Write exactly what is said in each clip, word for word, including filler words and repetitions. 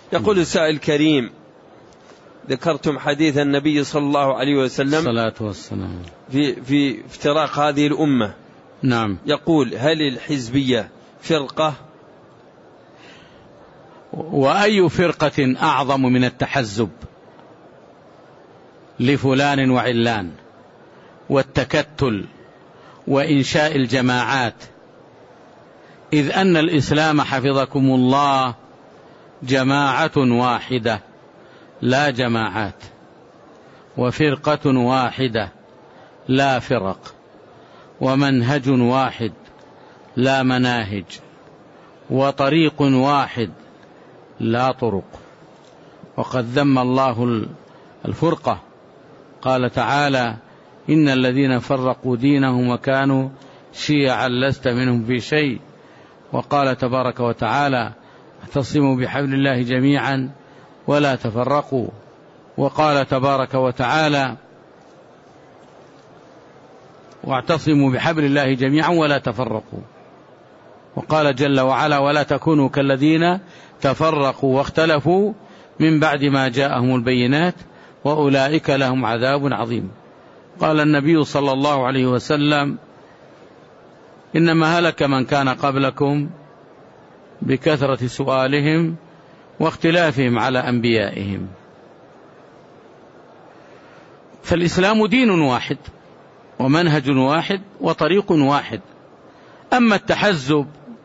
يقول السائل الكريم: ذكرتم حديث النبي صلى الله عليه وسلم الصلاة والسلام في, في افتراق هذه الأمة. نعم. يقول: هل الحزبية فرقة؟ وأي فرقة أعظم من التحزب لفلان وعلان والتكتل وإنشاء الجماعات، إذ أن الإسلام حفظكم الله جماعة واحدة لا جماعات، وفرقة واحدة لا فرق، ومنهج واحد لا مناهج، وطريق واحد لا طرق. وقد ذم الله الفرقة، قال تعالى: إن الذين فرقوا دينهم وكانوا شيعا لست منهم في شيء. وقال تبارك وتعالى: اعتصموا بحبل الله جميعا ولا تفرقوا. وقال تبارك وتعالى: واعتصموا بحبل الله جميعا ولا تفرقوا. وقال جل وعلا: ولا تكونوا كالذين تفرقوا واختلفوا من بعد ما جاءهم البينات وأولئك لهم عذاب عظيم. قال النبي صلى الله عليه وسلم: إنما هلك من كان قبلكم بكثرة سؤالهم واختلافهم على أنبيائهم. فالإسلام دين واحد ومنهج واحد وطريق واحد. أما التحزب،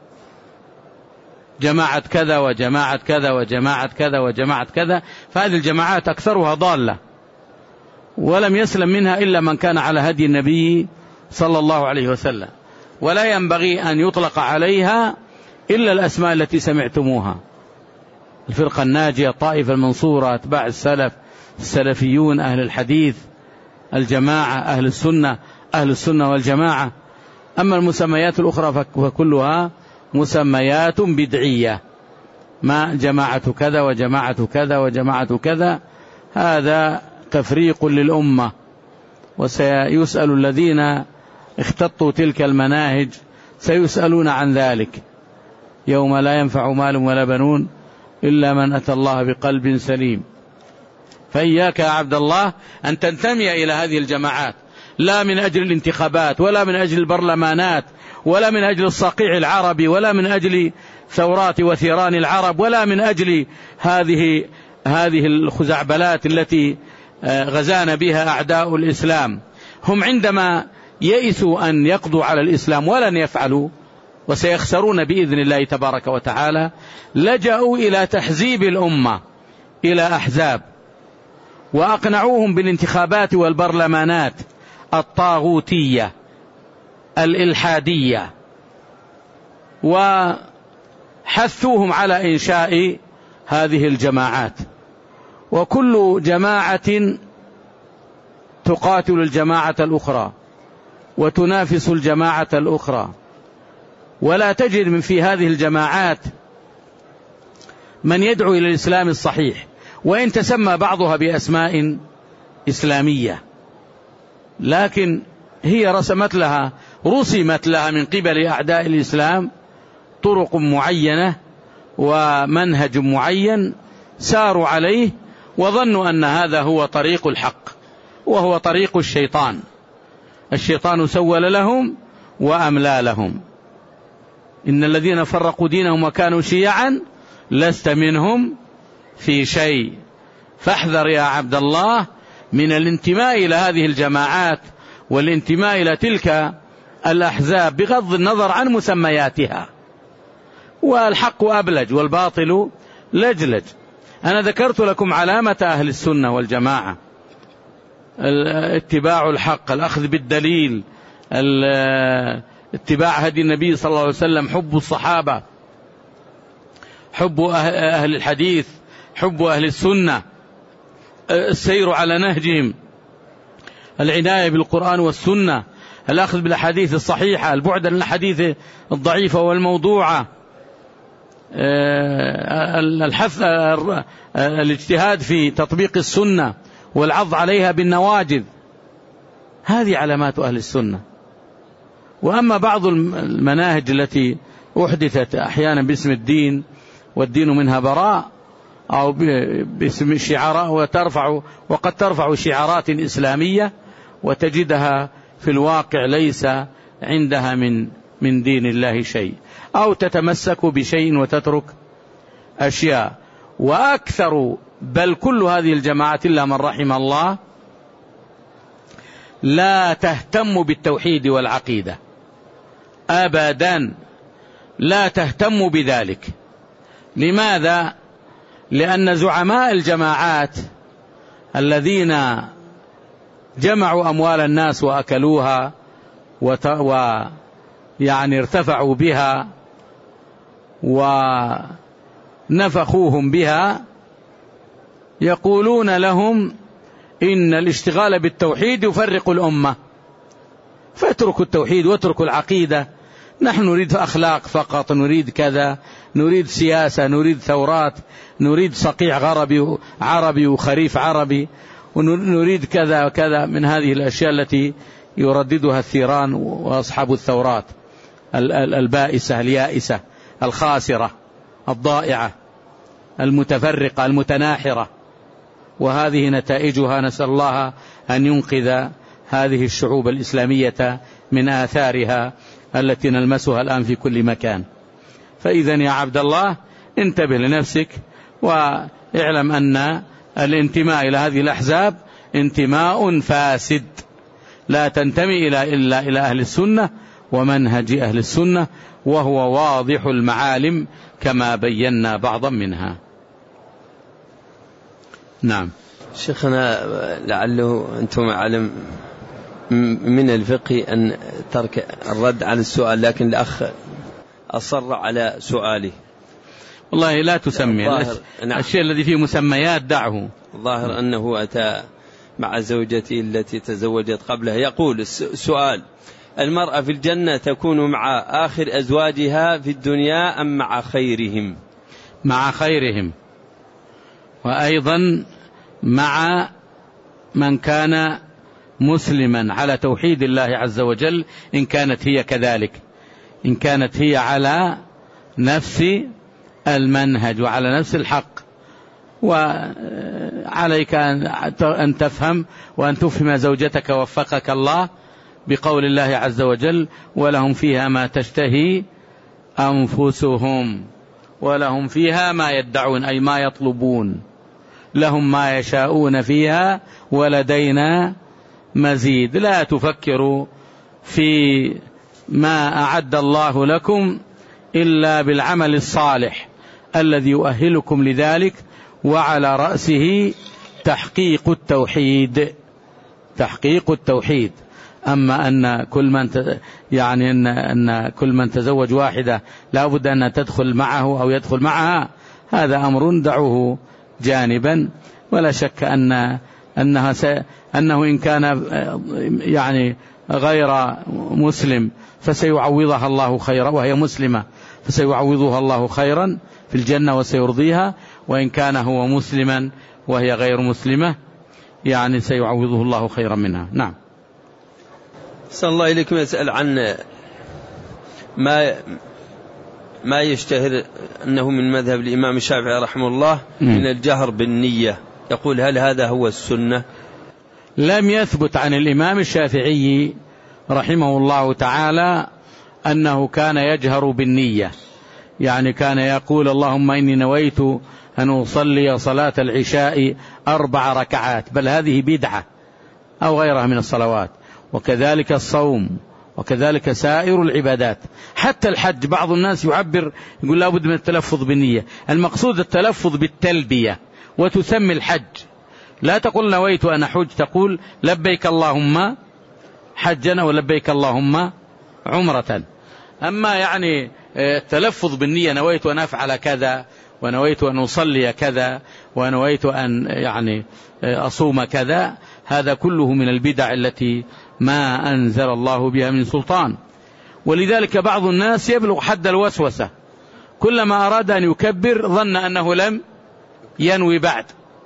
جماعة كذا وجماعة كذا وجماعة كذا وجماعة كذا، فهذه الجماعات أكثرها ضالة، ولم يسلم منها إلا من كان على هدي النبي صلى الله عليه وسلم، ولا ينبغي أن يطلق عليها إلا الأسماء التي سمعتموها: الفرقة الناجية، الطائفة المنصورة، أتباع السلف، السلفيون، أهل الحديث، الجماعة، أهل السنة، أهل السنة والجماعة. أما المسميات الأخرى فكلها مسميات بدعية، ما جماعة كذا وجماعة كذا وجماعة كذا، هذا تفريق للأمة. وسيسأل الذين اختطوا تلك المناهج، سيسألون عن ذلك يوم لا ينفع مال ولا بنون إلا من أتى الله بقلب سليم. فإياك يا عبد الله أن تنتمي إلى هذه الجماعات، لا من أجل الانتخابات ولا من أجل البرلمانات ولا من أجل الصقيع العربي ولا من أجل ثورات وثيران العرب ولا من أجل هذه هذه الخزعبلات التي غزانا بها أعداء الإسلام. هم عندما يئسوا أن يقضوا على الإسلام ولن يفعلوا، وسيخسرون بإذن الله تبارك وتعالى، لجأوا إلى تحزيب الأمة إلى أحزاب، وأقنعوهم بالانتخابات والبرلمانات الطاغوتية الإلحادية، وحثوهم على إنشاء هذه الجماعات. وكل جماعة تقاتل الجماعة الأخرى وتنافس الجماعة الأخرى، ولا تجد من في هذه الجماعات من يدعو إلى الإسلام الصحيح، وإن تسمى بعضها بأسماء إسلامية، لكن هي رسمت لها رسمت لها من قبل أعداء الإسلام طرق معينة ومنهج معين ساروا عليه، وظنوا أن هذا هو طريق الحق، وهو طريق الشيطان. الشيطان سول لهم وأملى لهم. إن الذين فرقوا دينهم وكانوا شيعا لست منهم في شيء. فاحذر يا عبد الله من الانتماء إلى هذه الجماعات والانتماء إلى تلك الأحزاب بغض النظر عن مسمياتها. والحق أبلج والباطل لجلج. أنا ذكرت لكم علامة أهل السنة والجماعة: اتباع الحق، الأخذ بالدليل، اتباع هدي النبي صلى الله عليه وسلم، حب الصحابة، حب أهل الحديث، حب أهل السنة، السير على نهجهم، العناية بالقرآن والسنة، الأخذ بالأحاديث الصحيحة، البعد عن الحديث الضعيفة والموضوعة، الحث الاجتهاد في تطبيق السنة والعض عليها بالنواجذ. هذه علامات أهل السنة. وأما بعض المناهج التي أحدثت أحيانا باسم الدين والدين منها براء، أو باسم شعارات، وترفع وقد ترفع شعارات إسلامية وتجدها في الواقع ليس عندها من من دين الله شيء، أو تتمسك بشيء وتترك أشياء. وأكثر بل كل هذه الجماعات إلا من رحم الله لا تهتم بالتوحيد والعقيدة أبدا، لا تهتم بذلك. لماذا؟ لأن زعماء الجماعات الذين جمعوا أموال الناس وأكلوها ويعني ارتفعوا بها ونفخوهم بها يقولون لهم إن الاشتغال بالتوحيد يفرق الأمة، فاتركوا التوحيد واتركوا العقيدة، نحن نريد أخلاق فقط، نريد كذا، نريد سياسة، نريد ثورات، نريد صقيع عربي عربي وخريف عربي، ونريد كذا وكذا من هذه الأشياء التي يرددها الثيران وأصحاب الثورات البائسة اليائسة الخاسرة الضائعة المتفرقة المتناحرة. وهذه نتائجها نسأل الله أن ينقذ هذه الشعوب الإسلامية من آثارها التي نلمسها الآن في كل مكان. فإذا يا عبد الله انتبه لنفسك، واعلم أن الانتماء إلى هذه الأحزاب انتماء فاسد، لا تنتمي إلى إلا إلى أهل السنة ومنهج أهل السنة، وهو واضح المعالم كما بينا بعضا منها. نعم. شيخنا، لعله أنتم أعلم من الفقه أن ترك الرد على السؤال، لكن الأخ أصر على سؤاله. والله لا تسمي نعم. الشيء الذي فيه مسميات دعه. الظاهر أنه أتى مع زوجته التي تزوجت قبله. يقول السؤال: المرأة في الجنة تكون مع آخر أزواجها في الدنيا أم مع خيرهم؟ مع خيرهم، وأيضا مع من كان مسلما على توحيد الله عز وجل، إن كانت هي كذلك، إن كانت هي على نفس المنهج وعلى نفس الحق. وعليك أن تفهم وأن تفهم زوجتك وفقك الله بقول الله عز وجل: ولهم فيها ما تشتهي أنفسهم ولهم فيها ما يدعون، أي ما يطلبون، لهم ما يشاءون فيها ولدينا مزيد. لا تفكروا في ما أعد الله لكم إلا بالعمل الصالح الذي يؤهلكم لذلك، وعلى رأسه تحقيق التوحيد، تحقيق التوحيد. أما أن كل من يعني أن أن كل من تزوج واحدة لا بد أن تدخل معه أو يدخل معها، هذا أمر دعوه جانبا. ولا شك أن أنها أنه إن كان يعني غير مسلم فسيعوضها الله خيرا، وهي مسلمة فسيعوضها الله خيرا في الجنة وسيرضيها، وإن كان هو مسلما وهي غير مسلمة يعني سيعوضه الله خيرا منها. نعم. صلى الله إليكم. يسأل عن ما ما يشتهر أنه من مذهب الإمام الشافعي رحمه الله من الجهر بالنية، يقول: هل هذا هو السنة؟ لم يثبت عن الإمام الشافعي رحمه الله تعالى أنه كان يجهر بالنية، يعني كان يقول: اللهم إني نويت أن أصلي صلاة العشاء أربع ركعات، بل هذه بدعة أو غيرها من الصلوات. وكذلك الصوم، وكذلك سائر العبادات، حتى الحج. بعض الناس يعبر يقول لا بد من التلفظ بالنية، المقصود التلفظ بالتلبية، وتسمي الحج. لا تقول نويت أن أحج، تقول لبيك اللهم حجا أو لبيك اللهم عمرة. أما يعني التلفظ بالنية، نويت أن أفعل كذا، ونويت أن أصلي كذا، ونويت أن يعني أصوم كذا، هذا كله من البدع التي ما أنزل الله بها من سلطان. ولذلك بعض الناس يبلغ حد الوسوسة، كلما أراد أن يكبر ظن أنه لم ينوي بعد،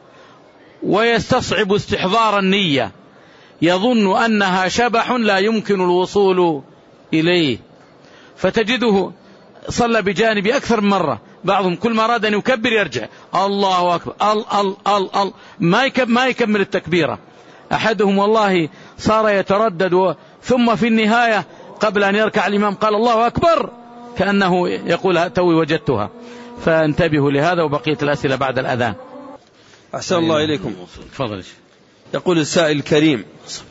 ويستصعب استحضار النية، يظن أنها شبح لا يمكن الوصول إليه، فتجده صلى بجانب أكثر من مرة بعضهم كل ما أراد أن يكبر يرجع الله أكبر ال ال ال ال ما يكمل, ما يكمل التكبيرة. أحدهم والله صار يتردد ثم في النهاية قبل أن يركع الإمام قال الله أكبر كأنه يقول توي وجدتها. فانتبهوا لهذا، وبقية الأسئلة بعد الأذان. أحسن الله إليكم. تفضل. يقول السائل الكريم: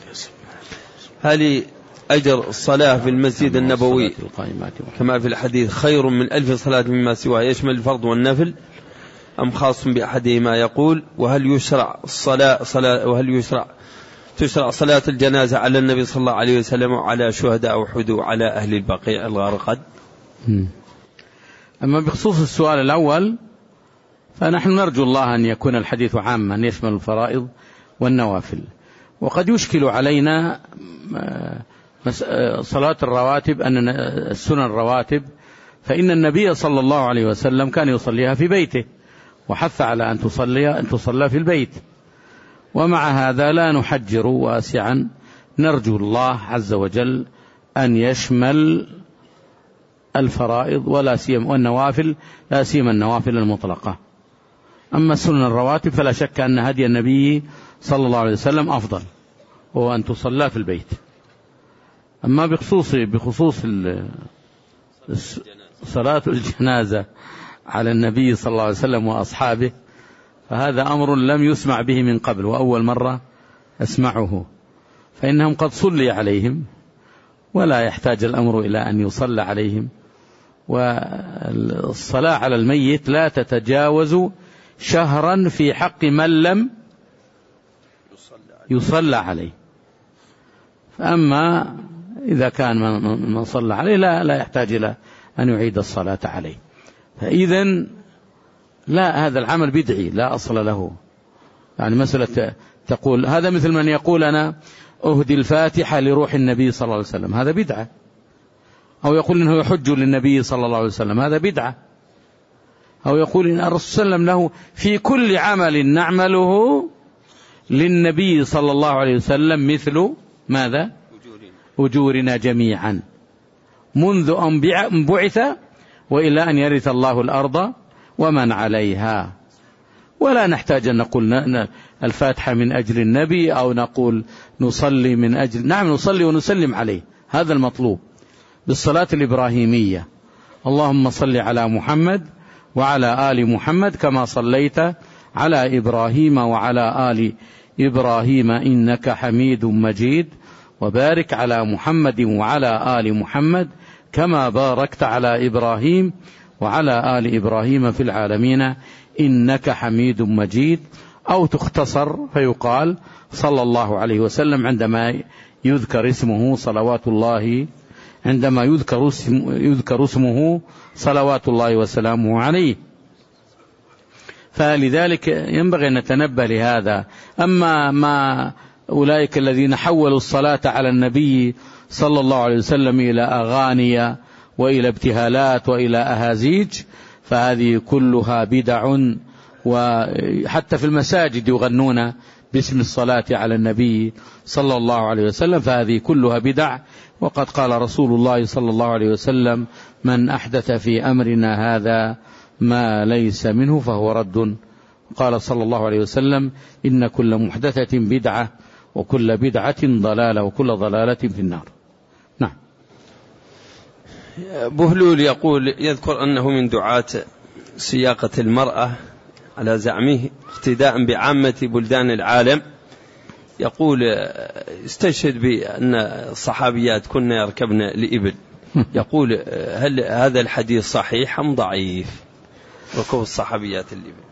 هل أجر الصلاة في المسجد النبوي كما في الحديث خير من ألف صلاة مما سواه، يشمل الفرض والنفل أم خاص بأحدهما؟ يقول: وهل يشرع الصلاة صلاة وهل يشرع تشرع صلاة الجنازة على النبي صلى الله عليه وسلم وعلى شهداء أحد وعلى أهل البقيع الغارقد؟ أما بخصوص السؤال الأول فنحن نرجو الله أن يكون الحديث عاما يشمل الفرائض والنوافل. وقد يشكل علينا صلاة الرواتب أن السنن الرواتب، فإن النبي صلى الله عليه وسلم كان يصليها في بيته وحث على أن تصلي أن تصلى في البيت. ومع هذا لا نحجر واسعا، نرجو الله عز وجل أن يشمل الفرائض ولا سيما والنوافل، لا سيما النوافل المطلقة. أما السنن الرواتب فلا شك أن هدي النبي صلى الله عليه وسلم أفضل، وهو أن تصلى في البيت. أما بخصوص بخصوص صلاة الجنازة على النبي صلى الله عليه وسلم وأصحابه فهذا أمر لم يسمع به من قبل، وأول مرة أسمعه، فإنهم قد صلي عليهم ولا يحتاج الأمر إلى أن يصلى عليهم. والصلاة على الميت لا تتجاوز شهرا في حق من لم يصلى عليه. فأما إذا كان من صلى عليه لا, لا يحتاج إلى أن يعيد الصلاة عليه. فإذن لا، هذا العمل بدعي لا أصل له. يعني مسألة تقول هذا مثل من يقول أنا أهدي الفاتحة لروح النبي صلى الله عليه وسلم، هذا بدعة. أو يقول إنه يحج للنبي صلى الله عليه وسلم، هذا بدعة. أو يقول إن الرسول صلى الله عليه وسلم له في كل عمل نعمله للنبي صلى الله عليه وسلم مثل ماذا؟ أجورنا جميعا منذ أن بعث وإلى أن يرث الله الأرض ومن عليها. ولا نحتاج أن نقول الفاتحة من أجل النبي أو نقول نصلي من أجل، نعم نصلي ونسلم عليه، هذا المطلوب بالصلاة الإبراهيمية: اللهم صل على محمد وعلى آل محمد كما صليت على إبراهيم وعلى آل إبراهيم إنك حميد مجيد، وبارك على محمد وعلى آل محمد كما باركت على إبراهيم وعلى آل إبراهيم في العالمين إنك حميد مجيد. أو تختصر فيقال صلى الله عليه وسلم عندما يذكر اسمه صلوات الله عندما يذكر اسمه, يذكر اسمه صلوات الله وسلامه عليه. فلذلك ينبغي أن نتنبه لهذا. أما ما أولئك الذين حولوا الصلاة على النبي صلى الله عليه وسلم إلى أغاني وإلى ابتهالات وإلى أهازيج فهذه كلها بدع، وحتى في المساجد يغنون باسم الصلاة على النبي صلى الله عليه وسلم، فهذه كلها بدع. وقد قال رسول الله صلى الله عليه وسلم: من أحدث في أمرنا هذا ما ليس منه فهو رد. قال صلى الله عليه وسلم: إن كل محدثة بدعة وكل بدعة ضلالة وكل ضلالة في النار. نعم. بهلول يقول يذكر أنه من دعاة سياقة المرأة على زعمه اقتداء بعامة بلدان العالم. يقول استشهد بأن الصحابيات كنا يركبن لإبل. يقول هل هذا الحديث صحيح أم ضعيف ركوب الصحابيات الإبل؟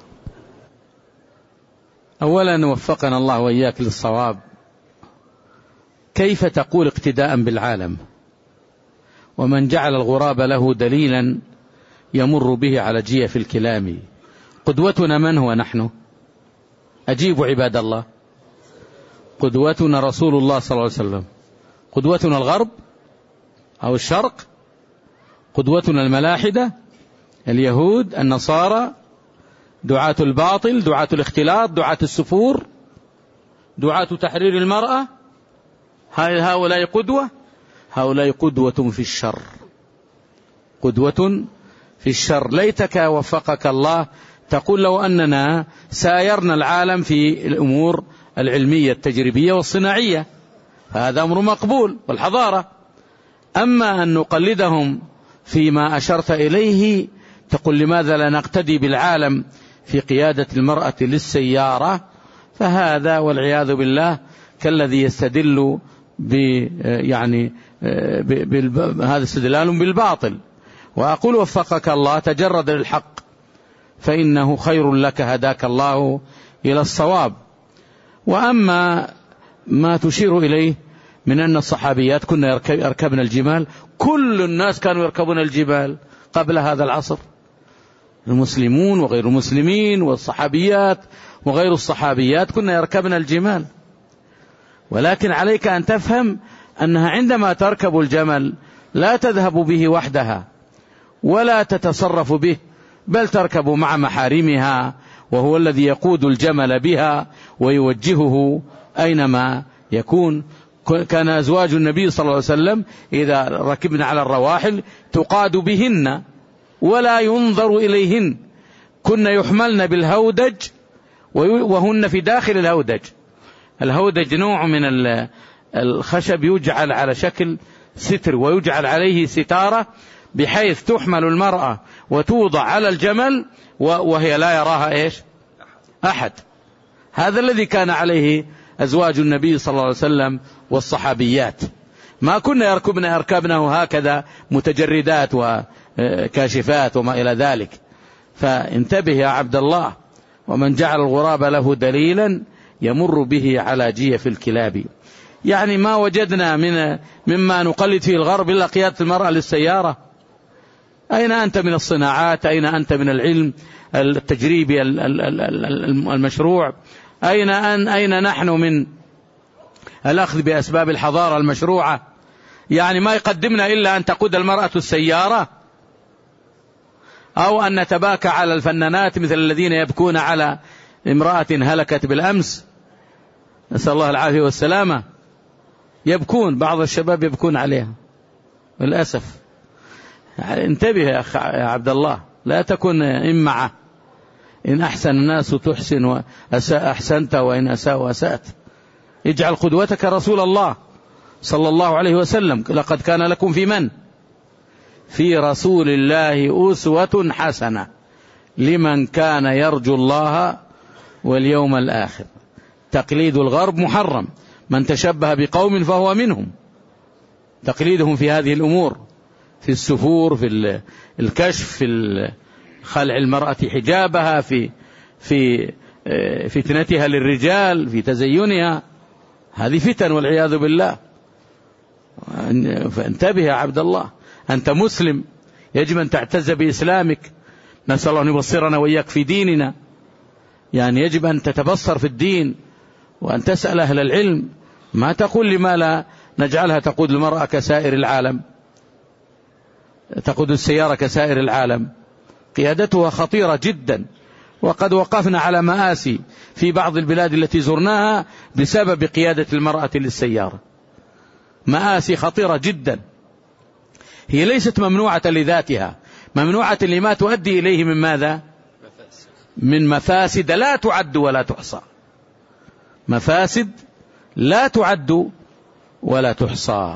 أولا وفقنا الله وإياك للصواب. كيف تقول اقتداء بالعالم ومن جعل الغراب له دليلا يمر به على جيف الكلام؟ قدوتنا من هو نحن؟ أجيبوا عباد الله. قدوتنا رسول الله صلى الله عليه وسلم. قدوتنا الغرب أو الشرق؟ قدوتنا الملاحدة اليهود النصارى دعاة الباطل دعاة الاختلاط دعاة السفور دعاة تحرير المرأة؟ هؤلاء قدوة؟ هؤلاء قدوة في الشر، قدوة في الشر. ليتك وفقك الله تقول لو أننا سايرنا العالم في الأمور العلمية التجريبية والصناعية، هذا أمر مقبول والحضارة. أما أن نقلدهم فيما أشرت إليه، تقول لماذا لا نقتدي بالعالم في قيادة المرأة للسيارة، فهذا والعياذ بالله كالذي يستدل ب يعني هذا استدلال بالباطل. وأقول وفقك الله تجرد للحق فإنه خير لك، هداك الله إلى الصواب. وأما ما تشير إليه من أن الصحابيات كنا يركبن الجمال، كل الناس كانوا يركبون الجبال قبل هذا العصر، المسلمون وغير المسلمين والصحابيات وغير الصحابيات كنا يركبن الجمال. ولكن عليك أن تفهم أنها عندما تركب الجمل لا تذهب به وحدها ولا تتصرف به، بل تركب مع محارمها، وهو الذي يقود الجمل بها ويوجهه أينما يكون. كان أزواج النبي صلى الله عليه وسلم إذا ركبن على الرواحل تقاد بهن ولا ينظر إليهن، كن يحملن بالهودج وهن في داخل الهودج. الهودج نوع من الخشب يجعل على شكل ستر ويجعل عليه ستارة، بحيث تحمل المرأة وتوضع على الجمل وهي لا يراها إيش أحد. هذا الذي كان عليه أزواج النبي صلى الله عليه وسلم والصحابيات، ما كنا يركبن أركبنه هكذا متجردات وكاشفات وما إلى ذلك. فانتبه يا عبد الله، ومن جعل الغراب له دليلا يمر به على جيف الكلاب. يعني ما وجدنا من مما نقلد فيه الغرب إلا قيادة المرأة للسيارة. أين أنت من الصناعات؟ أين أنت من العلم التجريبي المشروع؟ أين أن أين نحن من الأخذ بأسباب الحضارة المشروعة؟ يعني ما يقدمنا إلا أن تقود المرأة السيارة، أو أن نتباكى على الفنانات مثل الذين يبكون على امرأة هلكت بالأمس، نسأل الله العافية والسلامة. يبكون، بعض الشباب يبكون عليها للأسف. يعني انتبه يا أخ يا عبد الله، لا تكن إمعة، إن أحسن الناس تحسن وأساء أحسنت، وإن أساء أسأت. اجعل قدوتك رسول الله صلى الله عليه وسلم. لقد كان لكم في من؟ في رسول الله أسوة حسنة لمن كان يرجو الله واليوم الآخر. تقليد الغرب محرم، من تشبه بقوم فهو منهم. تقليدهم في هذه الأمور، في السفور، في الكشف، في خلع المرأة حجابها، في في فتنتها للرجال، في تزينها، هذه فتن والعياذ بالله. فانتبه يا عبد الله، أنت مسلم، يجب أن تعتز بإسلامك. نسأل الله أن يبصرنا وإياك في ديننا. يعني يجب أن تتبصر في الدين وأن تسأل أهل العلم. ما تقول لما لا نجعلها تقود المرأة كسائر العالم، تقود السيارة كسائر العالم. قيادتها خطيرة جدا، وقد وقفنا على مآسي في بعض البلاد التي زرناها بسبب قيادة المرأة للسيارة، مآسي خطيرة جدا. هي ليست ممنوعة لذاتها، ممنوعة لما تؤدي إليه من ماذا؟ من مفاسد لا تعد ولا تحصى، مفاسد لا تعد ولا تحصى.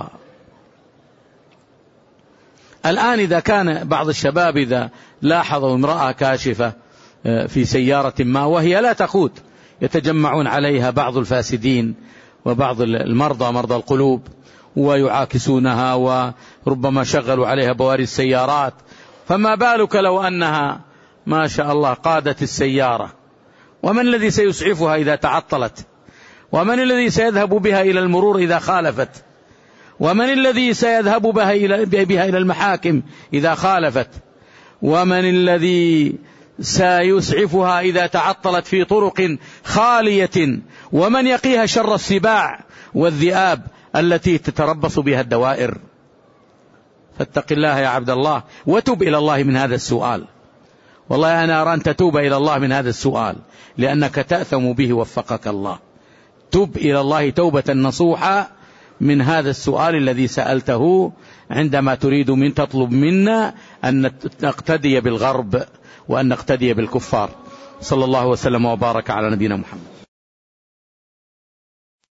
الآن إذا كان بعض الشباب إذا لاحظوا امرأة كاشفة في سيارة ما وهي لا تقود، يتجمعون عليها بعض الفاسدين وبعض المرضى مرضى القلوب ويعاكسونها، وربما شغلوا عليها بواري السيارات. فما بالك لو أنها ما شاء الله قادت السيارة؟ ومن الذي سيسعفها إذا تعطلت؟ ومن الذي سيذهب بها إلى المرور إذا خالفت؟ ومن الذي سيذهب بها إلى, بها إلى المحاكم إذا خالفت؟ ومن الذي سيسعفها إذا تعطلت في طرق خالية؟ ومن يقيها شر السباع والذئاب التي تتربص بها الدوائر؟ فاتق الله يا عبد الله، وتب إلى الله من هذا السؤال. والله أنا أرى أن تتوب إلى الله من هذا السؤال، لأنك تأثم به وفقك الله. تب إلى الله توبة نصوحا من هذا السؤال الذي سألته عندما تريد من تطلب منا أن نقتدي بالغرب وأن نقتدي بالكفار. صلى الله وسلم وبارك على نبينا محمد.